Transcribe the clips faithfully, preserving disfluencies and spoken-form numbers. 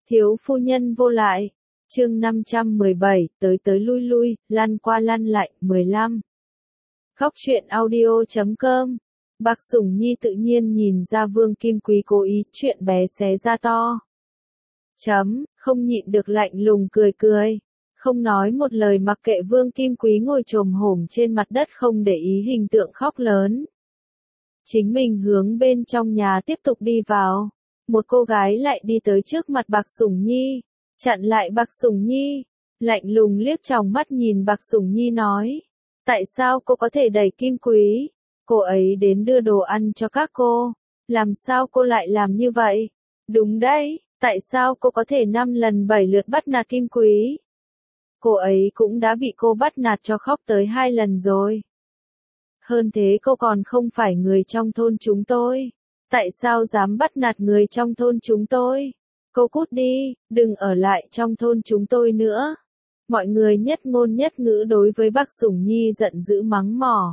Thiếu phu nhân vô lại. Chương năm trăm mười bảy, tới tới lui lui, lăn qua lăn lại, mười lăm. Khóc chuyện audio chấm com. Bạc Sủng Nhi tự nhiên nhìn ra Vương Kim Quý cố ý chuyện bé xé ra to. Chấm, không nhịn được lạnh lùng cười cười. Không nói một lời mặc kệ Vương Kim Quý ngồi chồm hổm trên mặt đất không để ý hình tượng khóc lớn. Chính mình hướng bên trong nhà tiếp tục đi vào. Một cô gái lại đi tới trước mặt Bạc Sủng Nhi, chặn lại Bạc Sủng Nhi, lạnh lùng liếc tròng mắt nhìn Bạc Sủng Nhi nói. Tại sao cô có thể đẩy Kim Quý? Cô ấy đến đưa đồ ăn cho các cô. Làm sao cô lại làm như vậy? Đúng đấy, tại sao cô có thể năm lần bảy lượt bắt nạt Kim Quý? Cô ấy cũng đã bị cô bắt nạt cho khóc tới hai lần rồi. Hơn thế cô còn không phải người trong thôn chúng tôi. Tại sao dám bắt nạt người trong thôn chúng tôi? Cô cút đi, đừng ở lại trong thôn chúng tôi nữa. Mọi người nhất ngôn nhất ngữ đối với Bạc Sủng Nhi giận dữ mắng mỏ.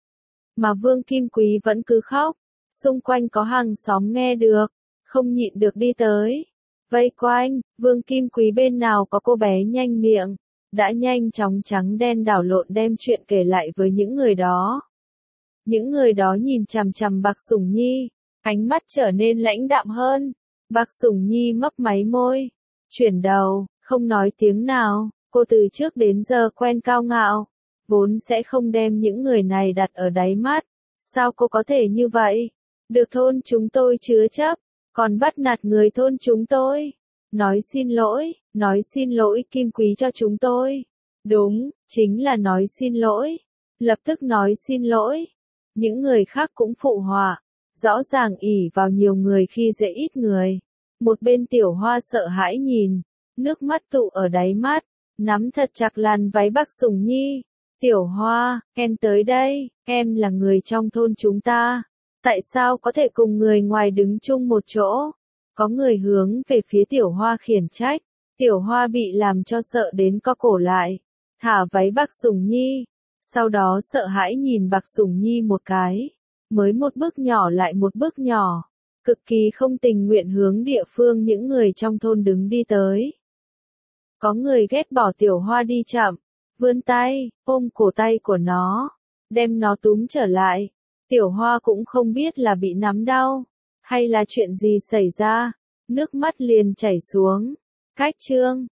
Mà Vương Kim Quý vẫn cứ khóc. Xung quanh có hàng xóm nghe được, không nhịn được đi tới. Vây quanh, Vương Kim Quý bên nào có cô bé nhanh miệng, đã nhanh chóng trắng đen đảo lộn đem chuyện kể lại với những người đó. Những người đó nhìn chằm chằm Bạc Sủng Nhi, ánh mắt trở nên lãnh đạm hơn. Bạc Sủng Nhi mấp máy môi, chuyển đầu, không nói tiếng nào. Cô từ trước đến giờ quen cao ngạo, vốn sẽ không đem những người này đặt ở đáy mắt. Sao cô có thể như vậy? Được thôn chúng tôi chứa chấp, còn bắt nạt người thôn chúng tôi. Nói xin lỗi, nói xin lỗi Kim Quý cho chúng tôi. Đúng, chính là nói xin lỗi. Lập tức nói xin lỗi. Những người khác cũng phụ họa. Rõ ràng ỷ vào nhiều người khi dễ ít người. Một bên Tiểu Hoa sợ hãi nhìn, nước mắt tụ ở đáy mắt, nắm thật chặt làn váy Bạc Sủng Nhi. Tiểu Hoa, em tới đây, em là người trong thôn chúng ta. Tại sao có thể cùng người ngoài đứng chung một chỗ? Có người hướng về phía Tiểu Hoa khiển trách. Tiểu Hoa bị làm cho sợ đến co cổ lại, thả váy Bạc Sủng Nhi. Sau đó sợ hãi nhìn Bạc Sủng Nhi một cái. Mới một bước nhỏ lại một bước nhỏ, cực kỳ không tình nguyện hướng địa phương những người trong thôn đứng đi tới. Có người ghét bỏ Tiểu Hoa đi chậm, vươn tay, ôm cổ tay của nó, đem nó túm trở lại. Tiểu Hoa cũng không biết là bị nắm đau, hay là chuyện gì xảy ra, nước mắt liền chảy xuống. Cách chương